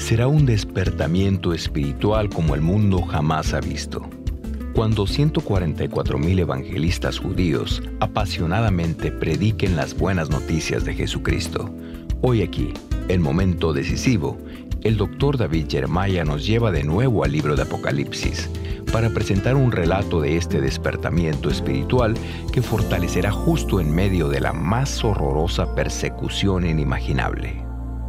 será un despertamiento espiritual como el mundo jamás ha visto. Cuando 144,000 evangelistas judíos apasionadamente prediquen las buenas noticias de Jesucristo, hoy aquí, en momento decisivo, el Dr. David Jeremiah nos lleva de nuevo al libro de Apocalipsis para presentar un relato de este despertamiento espiritual que fortalecerá justo en medio de la más horrorosa persecución inimaginable.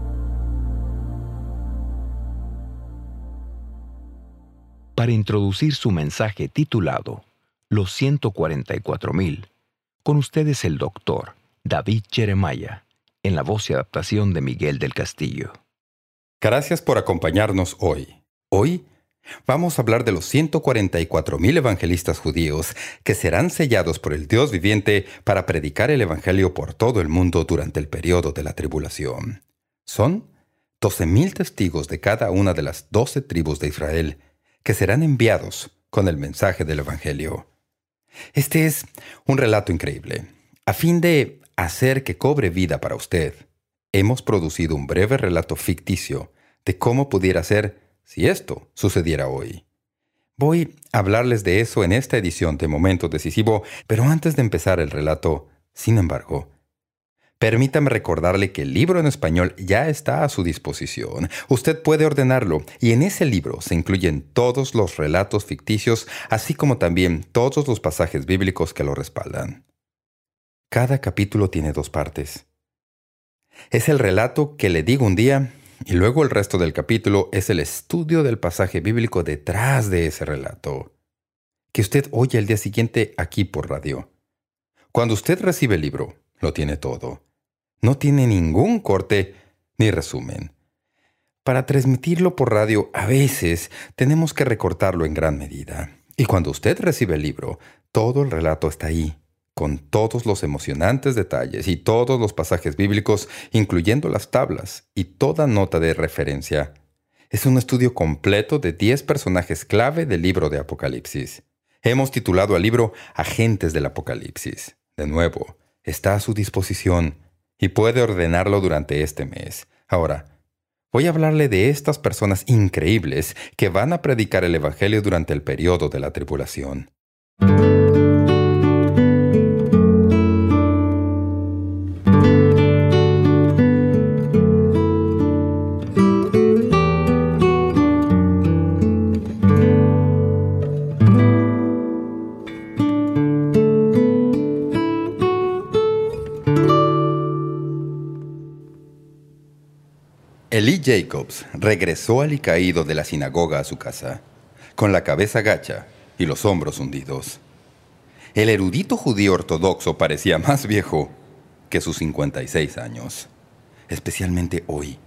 Para introducir su mensaje titulado Los 144,000, con ustedes el Dr. David Jeremiah, en la voz y adaptación de Miguel del Castillo. Gracias por acompañarnos hoy. Hoy vamos a hablar de los 144,000 evangelistas judíos que serán sellados por el Dios viviente para predicar el Evangelio por todo el mundo durante el periodo de la tribulación. Son 12,000 testigos de cada una de las 12 tribus de Israel que serán enviados con el mensaje del Evangelio. Este es un relato increíble. A fin de hacer que cobre vida para usted, hemos producido un breve relato ficticio de cómo pudiera ser si esto sucediera hoy. Voy a hablarles de eso en esta edición de Momento Decisivo, pero antes de empezar el relato, sin embargo, permítame recordarle que el libro en español ya está a su disposición. Usted puede ordenarlo y en ese libro se incluyen todos los relatos ficticios, así como también todos los pasajes bíblicos que lo respaldan. Cada capítulo tiene 2 partes. Es el relato que le digo un día y luego el resto del capítulo es el estudio del pasaje bíblico detrás de ese relato, que usted oye el día siguiente aquí por radio. Cuando usted recibe el libro, lo tiene todo. No tiene ningún corte ni resumen. Para transmitirlo por radio, a veces tenemos que recortarlo en gran medida. Y cuando usted recibe el libro, todo el relato está ahí, con todos los emocionantes detalles y todos los pasajes bíblicos, incluyendo las tablas y toda nota de referencia. Es un estudio completo de 10 personajes clave del libro de Apocalipsis. Hemos titulado al libro Agentes del Apocalipsis. De nuevo, está a su disposición y puede ordenarlo durante este mes. Ahora, voy a hablarle de estas personas increíbles que van a predicar el Evangelio durante el periodo de la tribulación. Eli Jacobs regresó alicaído de la sinagoga a su casa, con la cabeza gacha y los hombros hundidos. El erudito judío ortodoxo parecía más viejo que sus 56 años, especialmente hoy.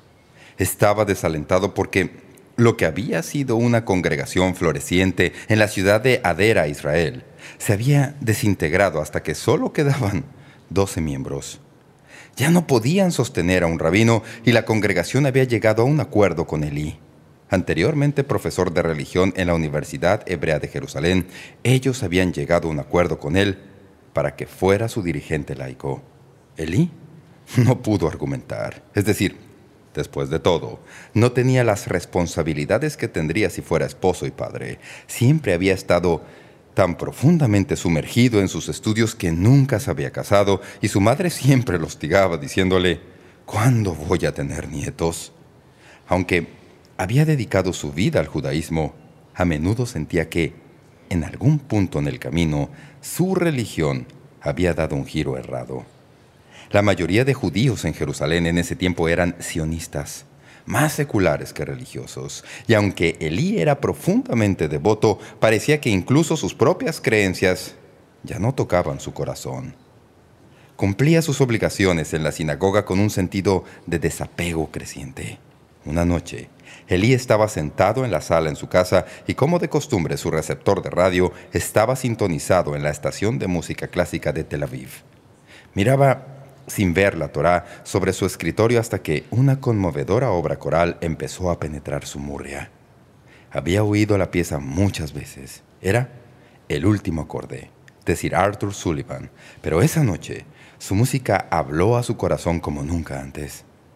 Estaba desalentado porque lo que había sido una congregación floreciente en la ciudad de Hadera, Israel, se había desintegrado hasta que solo quedaban 12 miembros. Ya no podían sostener a un rabino y la congregación había llegado a un acuerdo con Elí. Anteriormente profesor de religión en la Universidad Hebrea de Jerusalén, ellos habían llegado a un acuerdo con él para que fuera su dirigente laico. Elí no pudo argumentar. Es decir, después de todo, no tenía las responsabilidades que tendría si fuera esposo y padre. Siempre había estado tan profundamente sumergido en sus estudios que nunca se había casado y su madre siempre lo hostigaba diciéndole «¿Cuándo voy a tener nietos?». Aunque había dedicado su vida al judaísmo, a menudo sentía que, en algún punto en el camino, su religión había dado un giro errado. La mayoría de judíos en Jerusalén en ese tiempo eran sionistas, más seculares que religiosos, y aunque Elí era profundamente devoto, parecía que incluso sus propias creencias ya no tocaban su corazón. Cumplía sus obligaciones en la sinagoga con un sentido de desapego creciente. Una noche, Elí estaba sentado en la sala en su casa y, como de costumbre, su receptor de radio estaba sintonizado en la estación de música clásica de Tel Aviv. Miraba sin ver la Torá sobre su escritorio hasta que una conmovedora obra coral empezó a penetrar su murria. Había oído la pieza muchas veces. Era el último acorde de Sir Arthur Sullivan, pero esa noche su música habló a su corazón como nunca antes.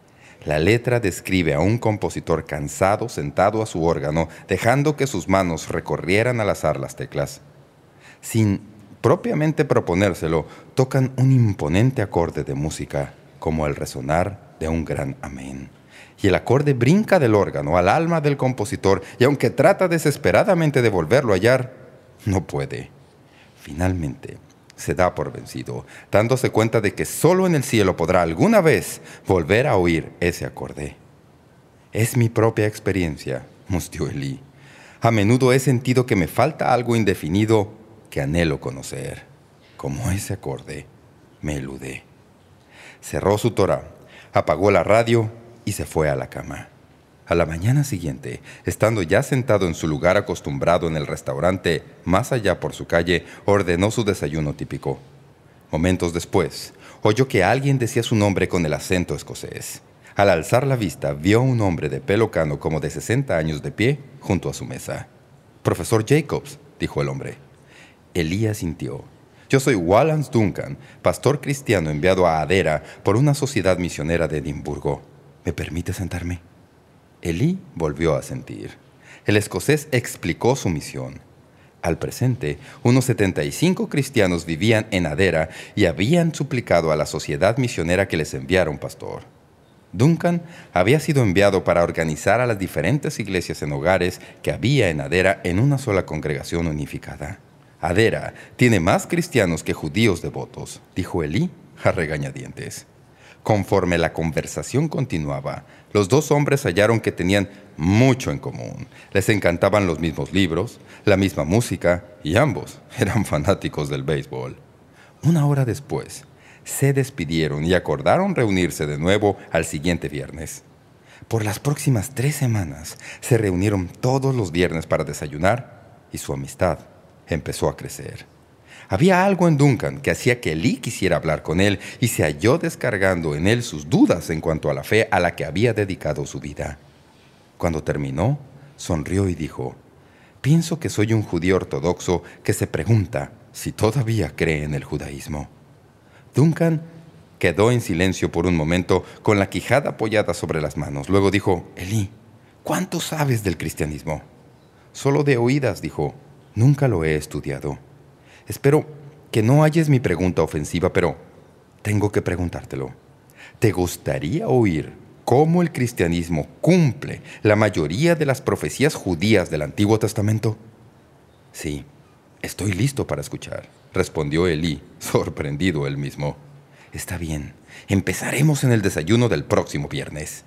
La letra describe a un compositor cansado sentado a su órgano, dejando que sus manos recorrieran al azar las teclas. Sin propiamente proponérselo, tocan un imponente acorde de música, como el resonar de un gran amén. Y el acorde brinca del órgano al alma del compositor, y aunque trata desesperadamente de volverlo a hallar, no puede. Finalmente, se da por vencido, dándose cuenta de que solo en el cielo podrá alguna vez volver a oír ese acorde. «Es mi propia experiencia», mustió Elí. «A menudo he sentido que me falta algo indefinido que anhelo conocer. Como ese acorde me elude». Cerró su Torá, apagó la radio y se fue a la cama. A la mañana siguiente, estando ya sentado en su lugar acostumbrado en el restaurante, más allá por su calle, ordenó su desayuno típico. Momentos después, oyó que alguien decía su nombre con el acento escocés. Al alzar la vista, vio a un hombre de pelo cano como de 60 años de pie junto a su mesa. «Profesor Jacobs», dijo el hombre. Elí asintió. «Yo soy Wallace Duncan, pastor cristiano enviado a Adera por una sociedad misionera de Edimburgo. ¿Me permite sentarme?». Elí volvió a asentir. El escocés explicó su misión. Al presente, unos 75 cristianos vivían en Adera y habían suplicado a la sociedad misionera que les enviara un pastor. Duncan había sido enviado para organizar a las diferentes iglesias en hogares que había en Adera en una sola congregación unificada. «Adera tiene más cristianos que judíos devotos», dijo Elí a regañadientes. Conforme la conversación continuaba, los dos hombres hallaron que tenían mucho en común. Les encantaban los mismos libros, la misma música, y ambos eran fanáticos del béisbol. Una hora después, se despidieron y acordaron reunirse de nuevo al siguiente viernes. Por las próximas 3 semanas, se reunieron todos los viernes para desayunar, y su amistad empezó a crecer. Había algo en Duncan que hacía que Elí quisiera hablar con él y se halló descargando en él sus dudas en cuanto a la fe a la que había dedicado su vida. Cuando terminó, sonrió y dijo: «Pienso que soy un judío ortodoxo que se pregunta si todavía cree en el judaísmo». Duncan quedó en silencio por un momento con la quijada apoyada sobre las manos. Luego dijo: «Elí, ¿cuánto sabes del cristianismo?». «Solo de oídas», dijo. «Nunca lo he estudiado». «Espero que no halles mi pregunta ofensiva, pero tengo que preguntártelo. ¿Te gustaría oír cómo el cristianismo cumple la mayoría de las profecías judías del Antiguo Testamento?» «Sí, estoy listo para escuchar», respondió Elí, sorprendido él mismo. «Está bien, empezaremos en el desayuno del próximo viernes».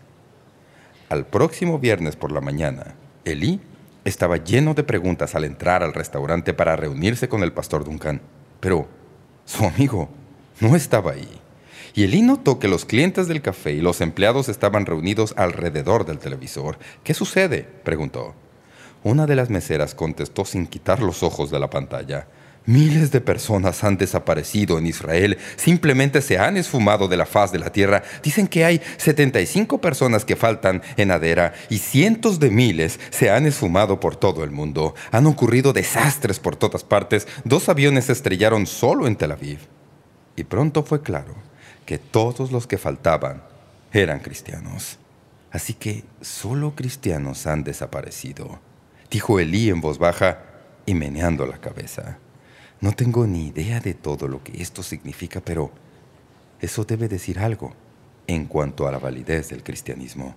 Al próximo viernes por la mañana, Elí estaba lleno de preguntas al entrar al restaurante para reunirse con el pastor Duncan. Pero su amigo no estaba ahí. Y Elí notó que los clientes del café y los empleados estaban reunidos alrededor del televisor. «¿Qué sucede?», preguntó. Una de las meseras contestó sin quitar los ojos de la pantalla: «Miles de personas han desaparecido en Israel. Simplemente se han esfumado de la faz de la tierra. Dicen que hay 75 personas que faltan en Adera y cientos de miles se han esfumado por todo el mundo. Han ocurrido desastres por todas partes. 2 aviones se estrellaron solo en Tel Aviv». Y pronto fue claro que todos los que faltaban eran cristianos. «Así que solo cristianos han desaparecido», dijo Elí en voz baja y meneando la cabeza. «No tengo ni idea de todo lo que esto significa, pero eso debe decir algo en cuanto a la validez del cristianismo».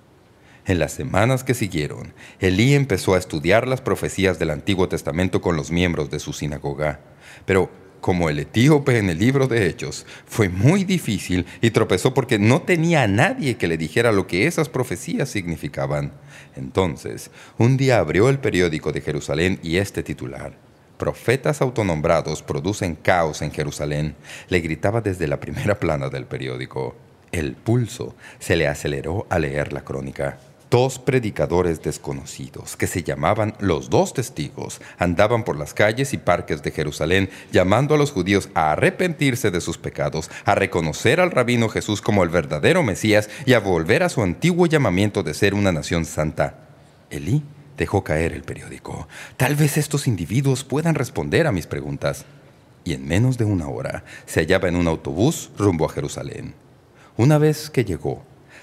En las semanas que siguieron, Elí empezó a estudiar las profecías del Antiguo Testamento con los miembros de su sinagoga. Pero, como el etíope en el libro de Hechos, fue muy difícil y tropezó porque no tenía a nadie que le dijera lo que esas profecías significaban. Entonces, un día abrió el periódico de Jerusalén y este titular: «Profetas autonombrados producen caos en Jerusalén», le gritaba desde la primera plana del periódico. El pulso se le aceleró al leer la crónica. 2 predicadores desconocidos, que se llamaban los 2 testigos, andaban por las calles y parques de Jerusalén llamando a los judíos a arrepentirse de sus pecados, a reconocer al rabino Jesús como el verdadero Mesías y a volver a su antiguo llamamiento de ser una nación santa. Elí dejó caer el periódico. «Tal vez estos individuos puedan responder a mis preguntas». Y en menos de 1 hora se hallaba en un autobús rumbo a Jerusalén. Una vez que llegó,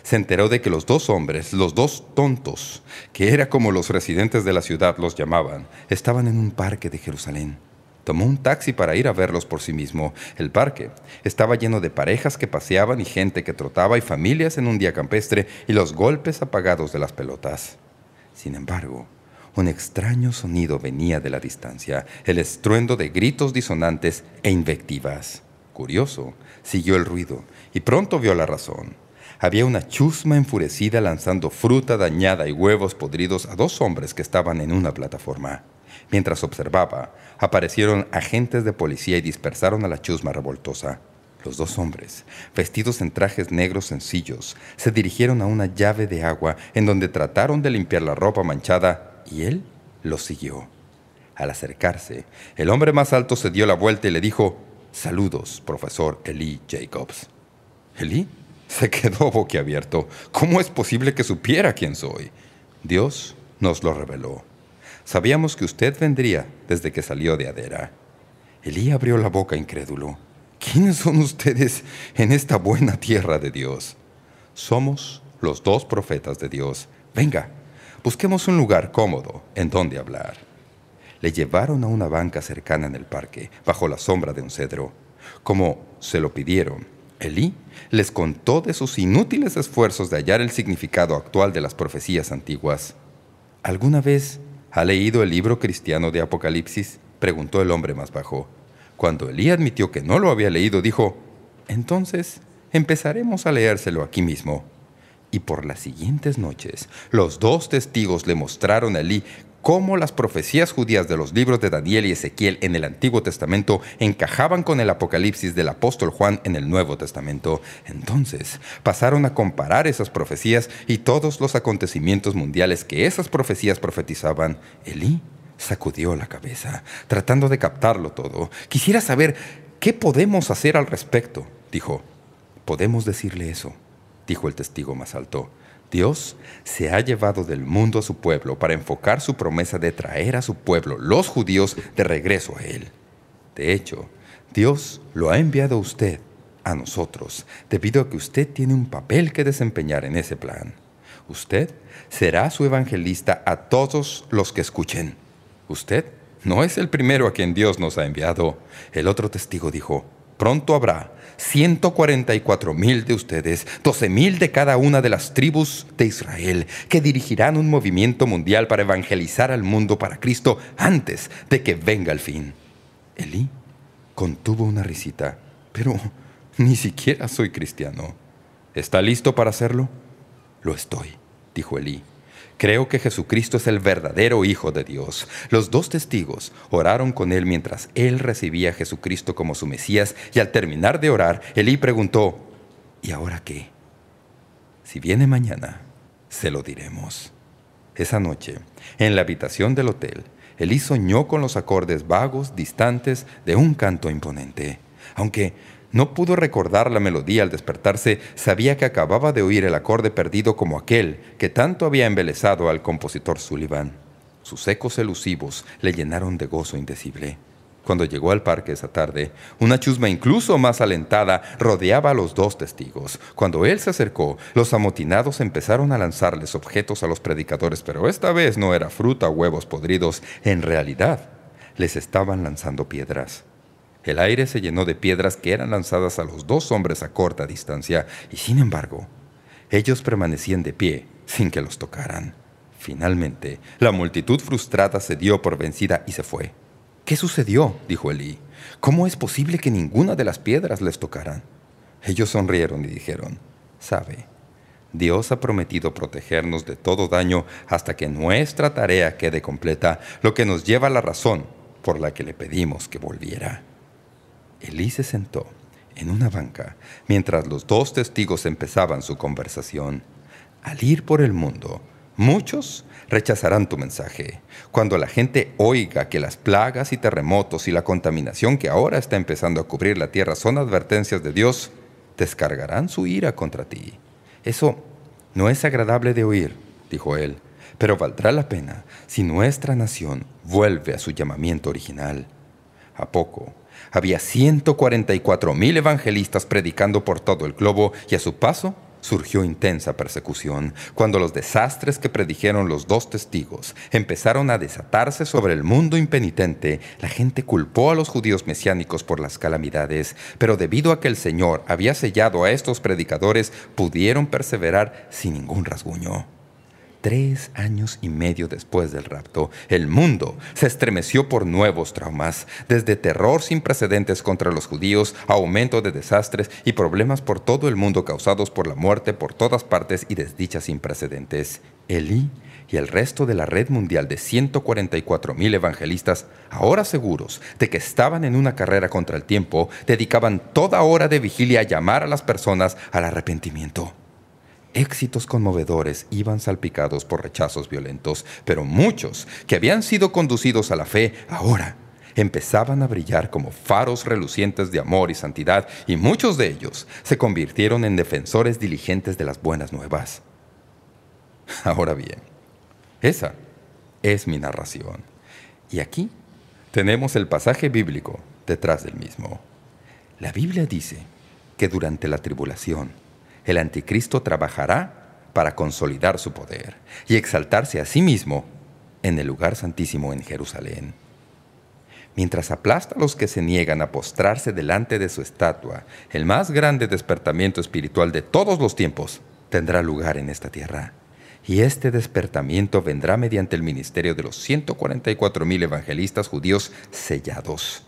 se enteró de que los dos hombres, los dos tontos, que era como los residentes de la ciudad los llamaban, estaban en un parque de Jerusalén. Tomó un taxi para ir a verlos por sí mismo. El parque estaba lleno de parejas que paseaban y gente que trotaba y familias en un día campestre y los golpes apagados de las pelotas. Sin embargo, un extraño sonido venía de la distancia, el estruendo de gritos disonantes e invectivas. Curioso, siguió el ruido y pronto vio la razón. Había una chusma enfurecida lanzando fruta dañada y huevos podridos a dos hombres que estaban en una plataforma. Mientras observaba, aparecieron agentes de policía y dispersaron a la chusma revoltosa. Los dos hombres, vestidos en trajes negros sencillos, se dirigieron a una llave de agua en donde trataron de limpiar la ropa manchada y él los siguió. Al acercarse, el hombre más alto se dio la vuelta y le dijo: «Saludos, profesor Eli Jacobs». Eli se quedó boquiabierto. ¿Cómo es posible que supiera quién soy? Dios nos lo reveló. Sabíamos que usted vendría desde que salió de Adera. Elí abrió la boca incrédulo. ¿Quiénes son ustedes en esta buena tierra de Dios? Somos los dos profetas de Dios. Venga, busquemos un lugar cómodo en donde hablar. Le llevaron a una banca cercana en el parque, bajo la sombra de un cedro. Como se lo pidieron, Elí les contó de sus inútiles esfuerzos de hallar el significado actual de las profecías antiguas. ¿Alguna vez ha leído el libro cristiano de Apocalipsis?, preguntó el hombre más bajo. Cuando Elí admitió que no lo había leído, dijo: «Entonces empezaremos a leérselo aquí mismo». Y por las siguientes noches, los dos testigos le mostraron a Elí cómo las profecías judías de los libros de Daniel y Ezequiel en el Antiguo Testamento encajaban con el Apocalipsis del apóstol Juan en el Nuevo Testamento. Entonces pasaron a comparar esas profecías y todos los acontecimientos mundiales que esas profecías profetizaban. Elí sacudió la cabeza, tratando de captarlo todo. «Quisiera saber qué podemos hacer al respecto», dijo. «Podemos decirle eso», dijo el testigo más alto. «Dios se ha llevado del mundo a su pueblo para enfocar su promesa de traer a su pueblo, los judíos, de regreso a Él. De hecho, Dios lo ha enviado a usted, a nosotros, debido a que usted tiene un papel que desempeñar en ese plan. Usted será su evangelista a todos los que escuchen. Usted no es el primero a quien Dios nos ha enviado». El otro testigo dijo: «Pronto habrá 144,000 de ustedes, 12,000 de cada una de las tribus de Israel, que dirigirán un movimiento mundial para evangelizar al mundo para Cristo antes de que venga el fin». Elí contuvo una risita. «Pero ni siquiera soy cristiano». «¿Está listo para hacerlo?» «Lo estoy», dijo Elí. «Creo que Jesucristo es el verdadero Hijo de Dios». Los dos testigos oraron con él mientras él recibía a Jesucristo como su Mesías, y al terminar de orar, Elí preguntó: «¿Y ahora qué?». «Si viene mañana, se lo diremos». Esa noche, en la habitación del hotel, Elí soñó con los acordes vagos, distantes, de un canto imponente. Aunque no pudo recordar la melodía al despertarse, sabía que acababa de oír el acorde perdido como aquel que tanto había embelesado al compositor Sullivan. Sus ecos elusivos le llenaron de gozo indecible. Cuando llegó al parque esa tarde, una chusma incluso más alentada rodeaba a los dos testigos. Cuando él se acercó, los amotinados empezaron a lanzarles objetos a los predicadores, pero esta vez no era fruta o huevos podridos. En realidad, les estaban lanzando piedras. El aire se llenó de piedras que eran lanzadas a los dos hombres a corta distancia, y sin embargo, ellos permanecían de pie sin que los tocaran. Finalmente, la multitud frustrada se dio por vencida y se fue. «¿Qué sucedió?», dijo Elí. «¿Cómo es posible que ninguna de las piedras les tocaran?». Ellos sonrieron y dijeron: «¿Sabe? Dios ha prometido protegernos de todo daño hasta que nuestra tarea quede completa, lo que nos lleva a la razón por la que le pedimos que volviera». Elí se sentó en una banca mientras los dos testigos empezaban su conversación. «Al ir por el mundo, muchos rechazarán tu mensaje. Cuando la gente oiga que las plagas y terremotos y la contaminación que ahora está empezando a cubrir la tierra son advertencias de Dios, descargarán su ira contra ti. Eso no es agradable de oír», dijo él, «pero valdrá la pena si nuestra nación vuelve a su llamamiento original». A poco, había 144,000 evangelistas predicando por todo el globo, y a su paso surgió intensa persecución. Cuando los desastres que predijeron los dos testigos empezaron a desatarse sobre el mundo impenitente, la gente culpó a los judíos mesiánicos por las calamidades, pero debido a que el Señor había sellado a estos predicadores, pudieron perseverar sin ningún rasguño. 3 años y medio después del rapto, el mundo se estremeció por nuevos traumas, desde terror sin precedentes contra los judíos, aumento de desastres y problemas por todo el mundo causados por la muerte por todas partes y desdichas sin precedentes. Elí y el resto de la red mundial de 144,000 evangelistas, ahora seguros de que estaban en una carrera contra el tiempo, dedicaban toda hora de vigilia a llamar a las personas al arrepentimiento. Éxitos conmovedores iban salpicados por rechazos violentos, pero muchos que habían sido conducidos a la fe ahora empezaban a brillar como faros relucientes de amor y santidad, y muchos de ellos se convirtieron en defensores diligentes de las buenas nuevas. Ahora bien, esa es mi narración. Y aquí tenemos el pasaje bíblico detrás del mismo. La Biblia dice que durante la tribulación, el anticristo trabajará para consolidar su poder y exaltarse a sí mismo en el lugar santísimo en Jerusalén. Mientras aplasta a los que se niegan a postrarse delante de su estatua, el más grande despertamiento espiritual de todos los tiempos tendrá lugar en esta tierra. Y este despertamiento vendrá mediante el ministerio de los 144,000 evangelistas judíos sellados.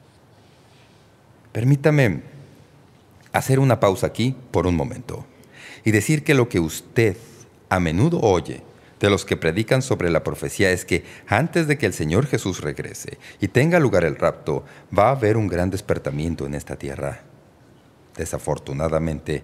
Permítame hacer una pausa aquí por un momento y decir que lo que usted a menudo oye de los que predican sobre la profecía es que antes de que el Señor Jesús regrese y tenga lugar el rapto, va a haber un gran despertamiento en esta tierra. Desafortunadamente,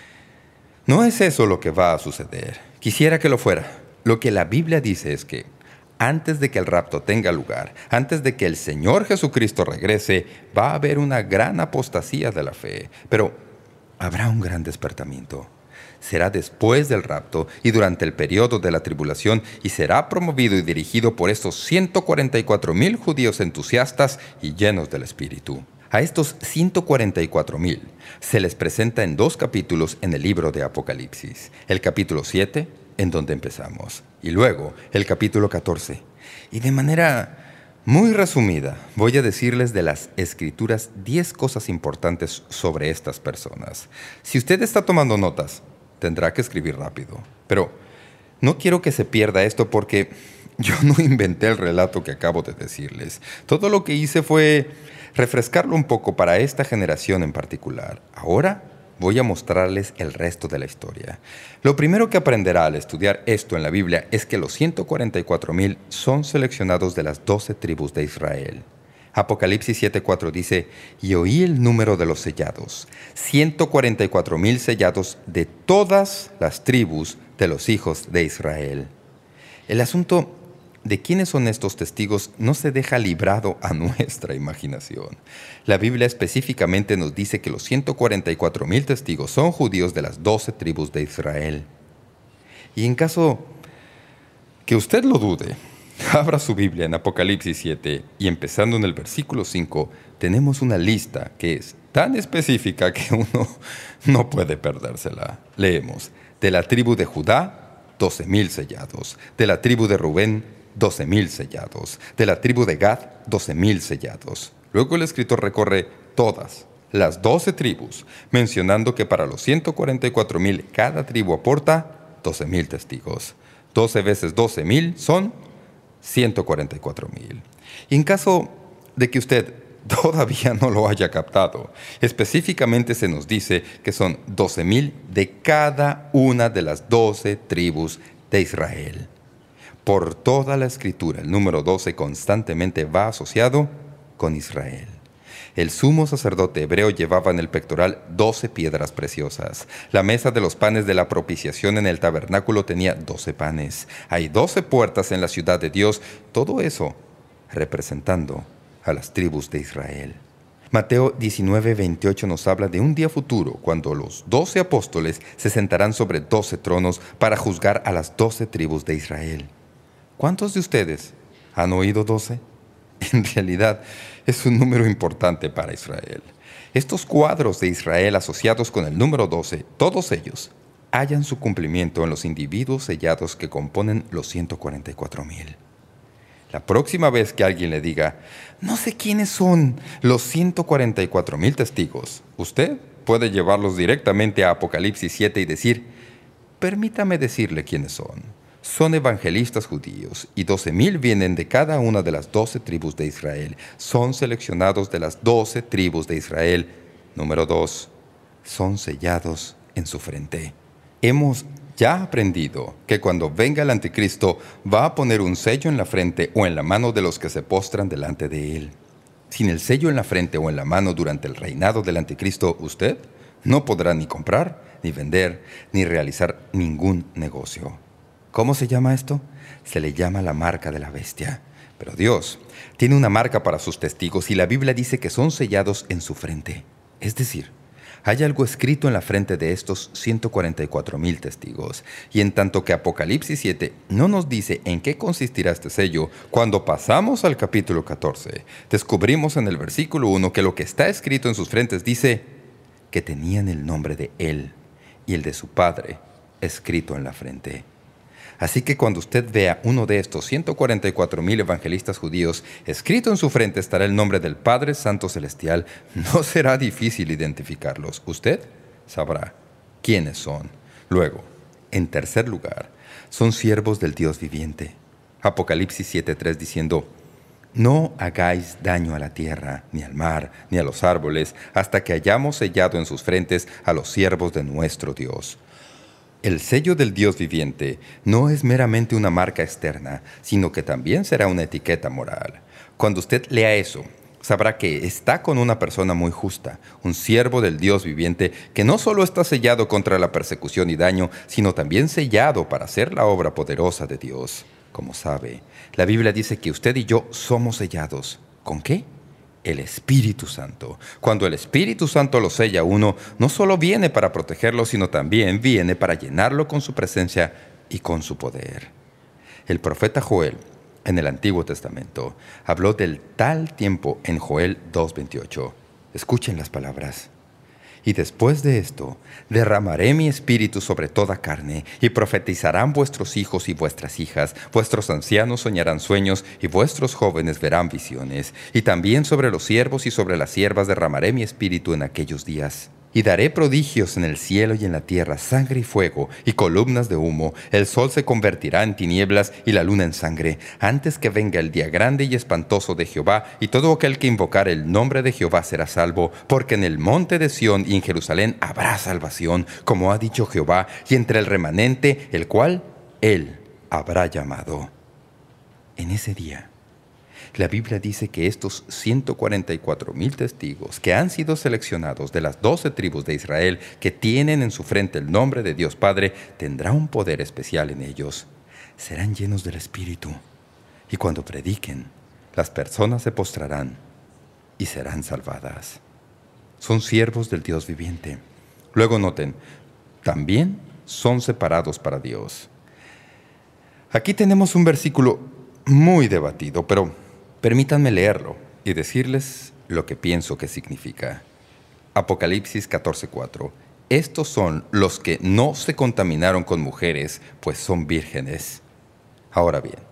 no es eso lo que va a suceder. Quisiera que lo fuera. Lo que la Biblia dice es que antes de que el rapto tenga lugar, antes de que el Señor Jesucristo regrese, va a haber una gran apostasía de la fe. Pero habrá un gran despertamiento. Será después del rapto y durante el periodo de la tribulación, y será promovido y dirigido por estos 144,000 judíos entusiastas y llenos del Espíritu. A estos 144,000 se les presenta en 2 capítulos en el libro de Apocalipsis. El capítulo 7, en donde empezamos, y luego el capítulo 14. Y de manera muy resumida, voy a decirles de las Escrituras 10 cosas importantes sobre estas personas. Si usted está tomando notas, tendrá que escribir rápido. Pero no quiero que se pierda esto porque yo no inventé el relato que acabo de decirles. Todo lo que hice fue refrescarlo un poco para esta generación en particular. Ahora voy a mostrarles el resto de la historia. Lo primero que aprenderá al estudiar esto en la Biblia es que los 144,000 son seleccionados de las 12 tribus de Israel. Apocalipsis 7:4 dice: «Y oí el número de los sellados, 144,000 sellados de todas las tribus de los hijos de Israel». El asunto de quiénes son estos testigos no se deja librado a nuestra imaginación. La Biblia específicamente nos dice que los 144,000 testigos son judíos de las 12 tribus de Israel. Y en caso que usted lo dude, abra su Biblia en Apocalipsis 7 y empezando en el versículo 5, tenemos una lista que es tan específica que uno no puede perdérsela. Leemos: de la tribu de Judá, 12,000 sellados; de la tribu de Rubén, 12,000 sellados; de la tribu de Gad, 12,000 sellados. Luego el escritor recorre todas las 12 tribus, mencionando que para los 144,000 cada tribu aporta 12,000 testigos. 12 veces 12,000 son 144,000. Y en caso de que usted todavía no lo haya captado, específicamente se nos dice que son 12,000 de cada una de las 12 tribus de Israel. Por toda la Escritura, el número 12 constantemente va asociado con Israel. El sumo sacerdote hebreo llevaba en el pectoral 12 piedras preciosas. La mesa de los panes de la propiciación en el tabernáculo tenía 12 panes. Hay 12 puertas en la ciudad de Dios. Todo eso representando a las tribus de Israel. Mateo 19:28 nos habla de un día futuro cuando los 12 apóstoles se sentarán sobre 12 tronos para juzgar a las 12 tribus de Israel. ¿Cuántos de ustedes han oído 12? En realidad, es un número importante para Israel. Estos cuadros de Israel asociados con el número 12, todos ellos hallan su cumplimiento en los individuos sellados que componen los 144,000. La próxima vez que alguien le diga, no sé quiénes son los 144,000 testigos, usted puede llevarlos directamente a Apocalipsis 7 y decir, permítame decirle quiénes son. Son evangelistas judíos, y 12,000 vienen de cada una de las 12 tribus de Israel. Son seleccionados de las 12 tribus de Israel. Número 2. Son sellados en su frente. Hemos ya aprendido que cuando venga el anticristo va a poner un sello en la frente o en la mano de los que se postran delante de él. Sin el sello en la frente o en la mano durante el reinado del anticristo, usted no podrá ni comprar, ni vender, ni realizar ningún negocio. ¿Cómo se llama esto? Se le llama la marca de la bestia. Pero Dios tiene una marca para sus testigos y la Biblia dice que son sellados en su frente. Es decir, hay algo escrito en la frente de estos 144,000 testigos. Y en tanto que Apocalipsis 7 no nos dice en qué consistirá este sello, cuando pasamos al capítulo 14, descubrimos en el versículo 1 que lo que está escrito en sus frentes dice que tenían el nombre de Él y el de su Padre escrito en la frente. Así que cuando usted vea uno de estos 144,000 evangelistas judíos, escrito en su frente estará el nombre del Padre Santo Celestial. No será difícil identificarlos. Usted sabrá quiénes son. Luego, en tercer lugar, son siervos del Dios viviente. Apocalipsis 7:3 diciendo, no hagáis daño a la tierra, ni al mar, ni a los árboles, hasta que hayamos sellado en sus frentes a los siervos de nuestro Dios. El sello del Dios viviente no es meramente una marca externa, sino que también será una etiqueta moral. Cuando usted lea eso, sabrá que está con una persona muy justa, un siervo del Dios viviente que no solo está sellado contra la persecución y daño, sino también sellado para hacer la obra poderosa de Dios. Como sabe, la Biblia dice que usted y yo somos sellados. ¿Con qué? El Espíritu Santo. Cuando el Espíritu Santo lo sella a uno, no solo viene para protegerlo, sino también viene para llenarlo con su presencia y con su poder. El profeta Joel, en el Antiguo Testamento, habló del tal tiempo en Joel 2:28. Escuchen las palabras. Y después de esto, derramaré mi espíritu sobre toda carne, y profetizarán vuestros hijos y vuestras hijas, vuestros ancianos soñarán sueños, y vuestros jóvenes verán visiones. Y también sobre los siervos y sobre las siervas derramaré mi espíritu en aquellos días. Y daré prodigios en el cielo y en la tierra, sangre y fuego, y columnas de humo. El sol se convertirá en tinieblas y la luna en sangre, antes que venga el día grande y espantoso de Jehová, y todo aquel que invocare el nombre de Jehová será salvo, porque en el monte de Sión y en Jerusalén habrá salvación, como ha dicho Jehová, y entre el remanente, el cual Él habrá llamado. En ese día, la Biblia dice que estos 144,000 testigos que han sido seleccionados de las 12 tribus de Israel, que tienen en su frente el nombre de Dios Padre, tendrá un poder especial en ellos. Serán llenos del Espíritu. Y cuando prediquen, las personas se postrarán y serán salvadas. Son siervos del Dios viviente. Luego noten, también son separados para Dios. Aquí tenemos un versículo muy debatido, pero permítanme leerlo y decirles lo que pienso que significa. Apocalipsis 14:4. Estos son los que no se contaminaron con mujeres, pues son vírgenes. Ahora bien,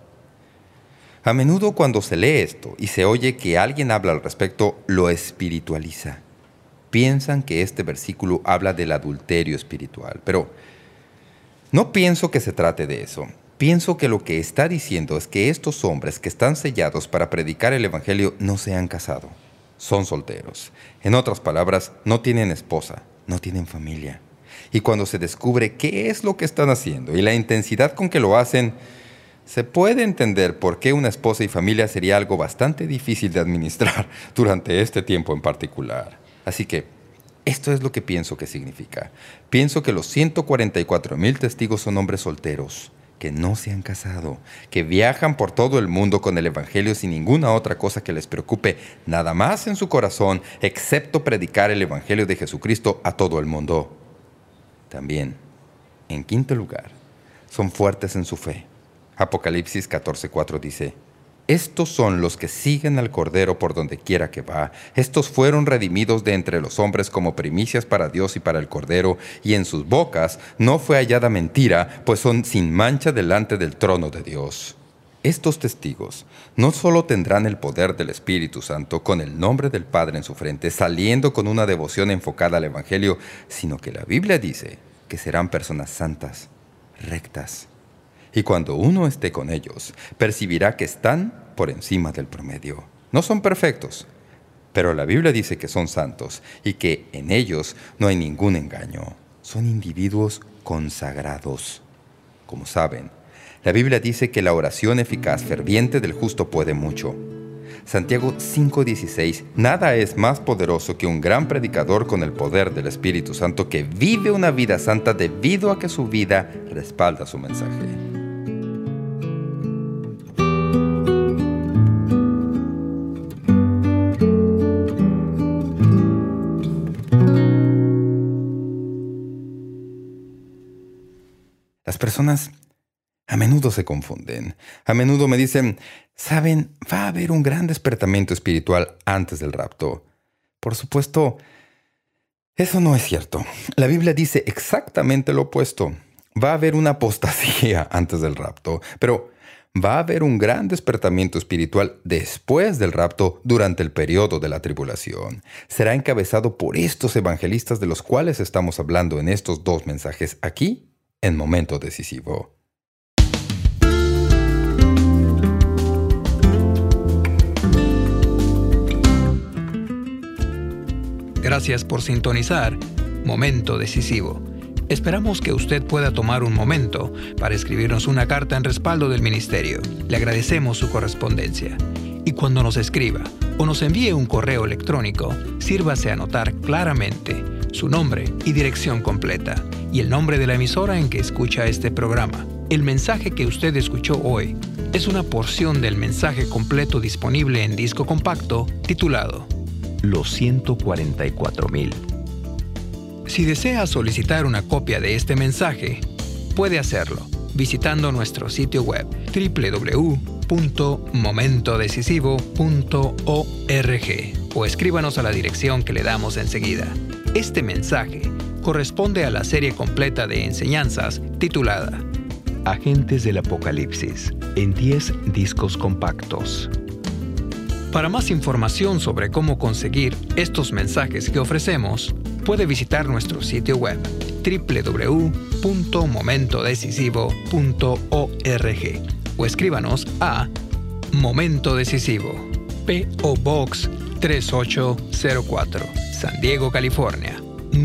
a menudo cuando se lee esto y se oye que alguien habla al respecto, lo espiritualiza. Piensan que este versículo habla del adulterio espiritual, pero no pienso que se trate de eso. Pienso que lo que está diciendo es que estos hombres que están sellados para predicar el Evangelio no se han casado. Son solteros. En otras palabras, no tienen esposa, no tienen familia. Y cuando se descubre qué es lo que están haciendo y la intensidad con que lo hacen, se puede entender por qué una esposa y familia sería algo bastante difícil de administrar durante este tiempo en particular. Así que, esto es lo que pienso que significa. Pienso que los 144,000 testigos son hombres solteros, que no se han casado, que viajan por todo el mundo con el Evangelio sin ninguna otra cosa que les preocupe nada más en su corazón, excepto predicar el Evangelio de Jesucristo a todo el mundo. También, en quinto lugar, son fuertes en su fe. Apocalipsis 14:4 dice, Estos son los que siguen al Cordero por donde quiera que va. Estos fueron redimidos de entre los hombres como primicias para Dios y para el Cordero, y en sus bocas no fue hallada mentira, pues son sin mancha delante del trono de Dios. Estos testigos no solo tendrán el poder del Espíritu Santo con el nombre del Padre en su frente, saliendo con una devoción enfocada al Evangelio, sino que la Biblia dice que serán personas santas, rectas. Y cuando uno esté con ellos, percibirá que están por encima del promedio. No son perfectos, pero la Biblia dice que son santos y que en ellos no hay ningún engaño. Son individuos consagrados. Como saben, la Biblia dice que la oración eficaz, ferviente del justo puede mucho. Santiago 5:16, nada es más poderoso que un gran predicador con el poder del Espíritu Santo que vive una vida santa debido a que su vida respalda su mensaje. Las personas a menudo se confunden. A menudo me dicen, ¿saben? Va a haber un gran despertamiento espiritual antes del rapto. Por supuesto, eso no es cierto. La Biblia dice exactamente lo opuesto. Va a haber una apostasía antes del rapto, pero va a haber un gran despertamiento espiritual después del rapto durante el periodo de la tribulación. Será encabezado por estos evangelistas de los cuales estamos hablando en estos dos mensajes aquí, en Momento Decisivo. Gracias por sintonizar Momento Decisivo. Esperamos que usted pueda tomar un momento para escribirnos una carta en respaldo del ministerio. Le agradecemos su correspondencia. Y cuando nos escriba o nos envíe un correo electrónico, sírvase a anotar claramente su nombre y dirección completa y el nombre de la emisora en que escucha este programa. El mensaje que usted escuchó hoy es una porción del mensaje completo disponible en disco compacto titulado Los 144,000. Si desea solicitar una copia de este mensaje, puede hacerlo visitando nuestro sitio web www.momentodecisivo.org o escríbanos a la dirección que le damos enseguida. Este mensaje corresponde a la serie completa de enseñanzas titulada Agentes del Apocalipsis en 10 discos compactos. Para más información sobre cómo conseguir estos mensajes que ofrecemos, puede visitar nuestro sitio web www.momentodecisivo.org o escríbanos a Momento Decisivo, P.O. Box 3804, San Diego, California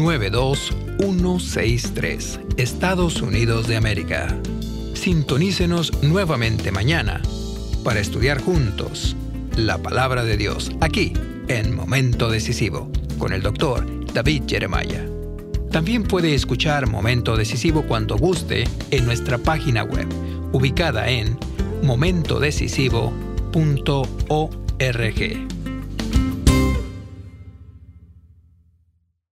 92163, Estados Unidos de América. Sintonícenos nuevamente mañana para estudiar juntos la Palabra de Dios aquí en Momento Decisivo con el Dr. David Jeremiah. También puede escuchar Momento Decisivo cuando guste en nuestra página web ubicada en momentodecisivo.org.